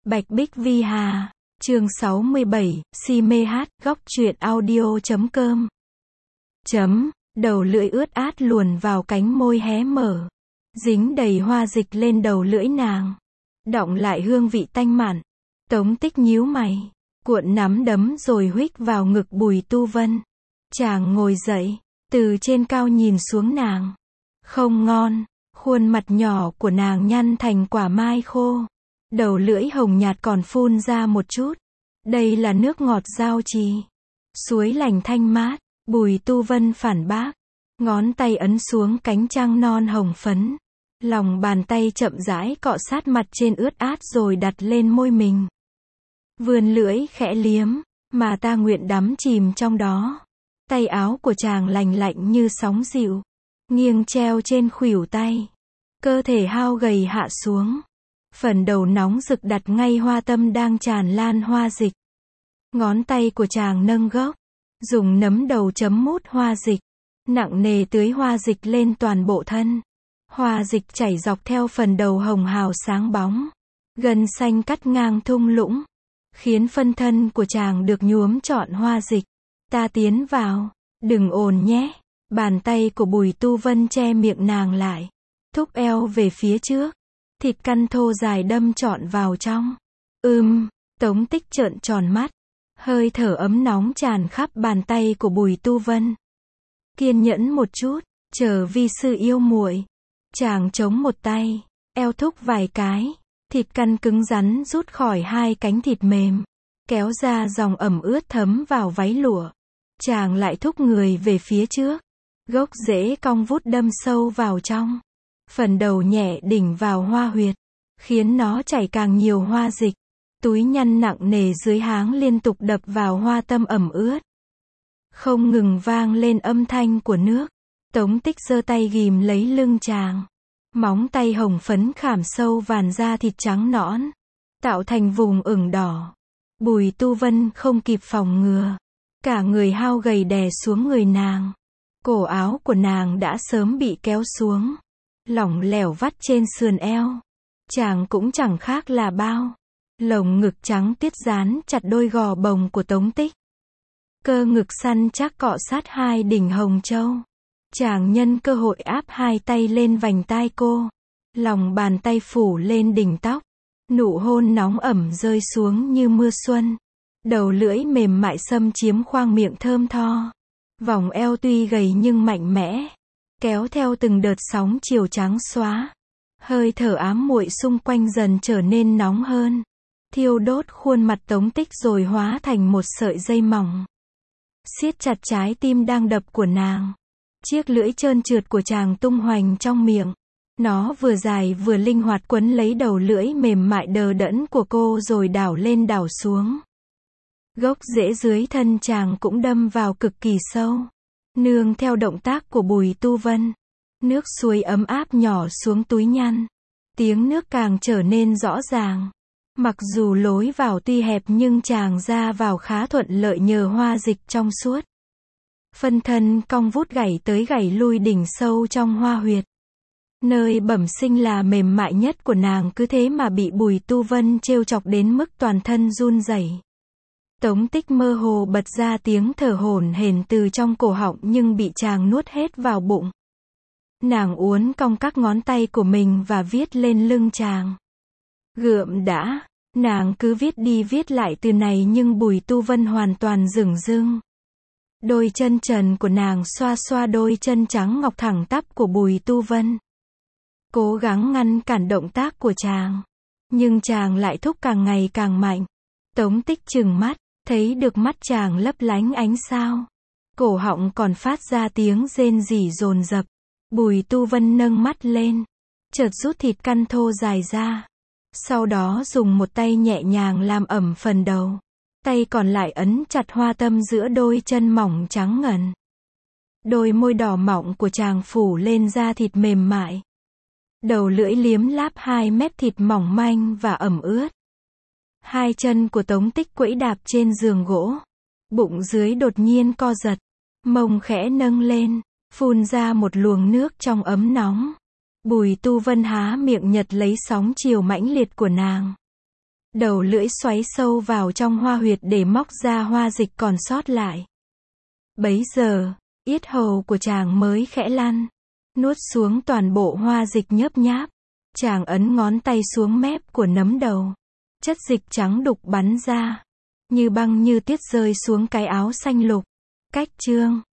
Bạch Bích Vi Hà, chương 67, si mê hát, góc truyện audio.com. Đầu lưỡi ướt át luồn vào cánh môi hé mở, dính đầy hoa dịch lên đầu lưỡi nàng, đọng lại hương vị tanh mặn. Tống Tích nhíu mày, cuộn nắm đấm rồi huých vào ngực Bùi Tu Vân. Chàng ngồi dậy, từ trên cao nhìn xuống nàng. Không ngon, khuôn mặt nhỏ của nàng nhăn thành quả mai khô. Đầu lưỡi hồng nhạt còn phun ra một chút. Đây là nước ngọt Giao Trì, suối lành thanh mát. Bùi Tu Vân phản bác, ngón tay ấn xuống cánh trăng non hồng phấn. Lòng bàn tay chậm rãi cọ sát mặt trên ướt át rồi đặt lên môi mình. Vươn lưỡi khẽ liếm, mà ta nguyện đắm chìm trong đó. Tay áo của chàng lành lạnh như sóng dịu, nghiêng treo trên khuỷu tay. Cơ thể hao gầy hạ xuống. Phần đầu nóng rực đặt ngay hoa tâm đang tràn lan hoa dịch. Ngón tay của chàng nâng gốc, dùng nấm đầu chấm mút hoa dịch, nặng nề tưới hoa dịch lên toàn bộ thân. Hoa dịch chảy dọc theo phần đầu hồng hào sáng bóng, gân xanh cắt ngang thung lũng, khiến phân thân của chàng được nhuốm trọn hoa dịch. Ta tiến vào, đừng ồn nhé. Bàn tay của Bùi Tu Vân che miệng nàng lại, thúc eo về phía trước, thịt căn thô dài đâm trọn vào trong. Tống Tích trợn tròn mắt, hơi thở ấm nóng tràn khắp bàn tay của Bùi Tu Vân. Kiên nhẫn một chút, chờ vi sư yêu muội. Chàng chống một tay, eo thúc vài cái, thịt căn cứng rắn rút khỏi hai cánh thịt mềm, kéo ra dòng ẩm ướt thấm vào váy lụa. Chàng lại thúc người về phía trước, gốc rễ cong vút đâm sâu vào trong. Phần đầu nhẹ đỉnh vào hoa huyệt, khiến nó chảy càng nhiều hoa dịch. Túi nhăn nặng nề dưới háng liên tục đập vào hoa tâm ẩm ướt. Không ngừng vang lên âm thanh của nước. Tống Tích giơ tay ghìm lấy lưng chàng. Móng tay hồng phấn khảm sâu vàn da thịt trắng nõn, tạo thành vùng ửng đỏ. Bùi Tu Vân không kịp phòng ngừa, cả người hao gầy đè xuống người nàng. Cổ áo của nàng đã sớm bị kéo xuống, lỏng lẻo vắt trên sườn eo. Chàng cũng chẳng khác là bao. Lồng ngực trắng tiết dán chặt đôi gò bồng của Tống Tích. Cơ ngực săn chắc cọ sát hai đỉnh hồng châu. Chàng nhân cơ hội áp hai tay lên vành tai cô. Lòng bàn tay phủ lên đỉnh tóc. Nụ hôn nóng ẩm rơi xuống như mưa xuân. Đầu lưỡi mềm mại xâm chiếm khoang miệng thơm tho. Vòng eo tuy gầy nhưng mạnh mẽ, kéo theo từng đợt sóng chiều trắng xóa. Hơi thở ám muội xung quanh dần trở nên nóng hơn, thiêu đốt khuôn mặt Tống Tích rồi hóa thành một sợi dây mỏng, siết chặt trái tim đang đập của nàng. Chiếc lưỡi trơn trượt của chàng tung hoành trong miệng. Nó vừa dài vừa linh hoạt quấn lấy đầu lưỡi mềm mại đờ đẫn của cô rồi đảo lên đảo xuống. Gốc rễ dưới thân chàng cũng đâm vào cực kỳ sâu. Nương theo động tác của Bùi Tu Vân, nước suối ấm áp nhỏ xuống túi nhăn. Tiếng nước càng trở nên rõ ràng. Mặc dù lối vào tuy hẹp nhưng chàng ra vào khá thuận lợi nhờ hoa dịch trong suốt. Phân thân cong vút gảy tới gảy lui đỉnh sâu trong hoa huyệt. Nơi bẩm sinh là mềm mại nhất của nàng cứ thế mà bị Bùi Tu Vân trêu chọc đến mức toàn thân run rẩy. Tống Tích mơ hồ bật ra tiếng thở hổn hển từ trong cổ họng nhưng bị chàng nuốt hết vào bụng. Nàng uốn cong các ngón tay của mình và viết lên lưng chàng. Gượm đã, nàng cứ viết đi viết lại từ này nhưng Bùi Tu Vân hoàn toàn dửng dưng. Đôi chân trần của nàng xoa xoa đôi chân trắng ngọc thẳng tắp của Bùi Tu Vân, cố gắng ngăn cản động tác của chàng. Nhưng chàng lại thúc càng ngày càng mạnh. Tống Tích trừng mắt, thấy được mắt chàng lấp lánh ánh sao. Cổ họng còn phát ra tiếng rên rỉ dồn dập. Bùi Tu Vân nâng mắt lên, chợt rút thịt căn thô dài ra. Sau đó dùng một tay nhẹ nhàng làm ẩm phần đầu. Tay còn lại ấn chặt hoa tâm giữa đôi chân mỏng trắng ngần. Đôi môi đỏ mọng của chàng phủ lên da thịt mềm mại. Đầu lưỡi liếm láp hai mép thịt mỏng manh và ẩm ướt. Hai chân của Tống Tích quẫy đạp trên giường gỗ. Bụng dưới đột nhiên co giật. Mông khẽ nâng lên, phun ra một luồng nước trong ấm nóng. Bùi Tu Vân há miệng nhật lấy sóng chiều mãnh liệt của nàng. Đầu lưỡi xoáy sâu vào trong hoa huyệt để móc ra hoa dịch còn sót lại. Bấy giờ, yết hầu của chàng mới khẽ lăn, nuốt xuống toàn bộ hoa dịch nhớp nháp. Chàng ấn ngón tay xuống mép của nấm đầu. Chất dịch trắng đục bắn ra, như băng như tuyết rơi xuống cái áo xanh lục. Cách chương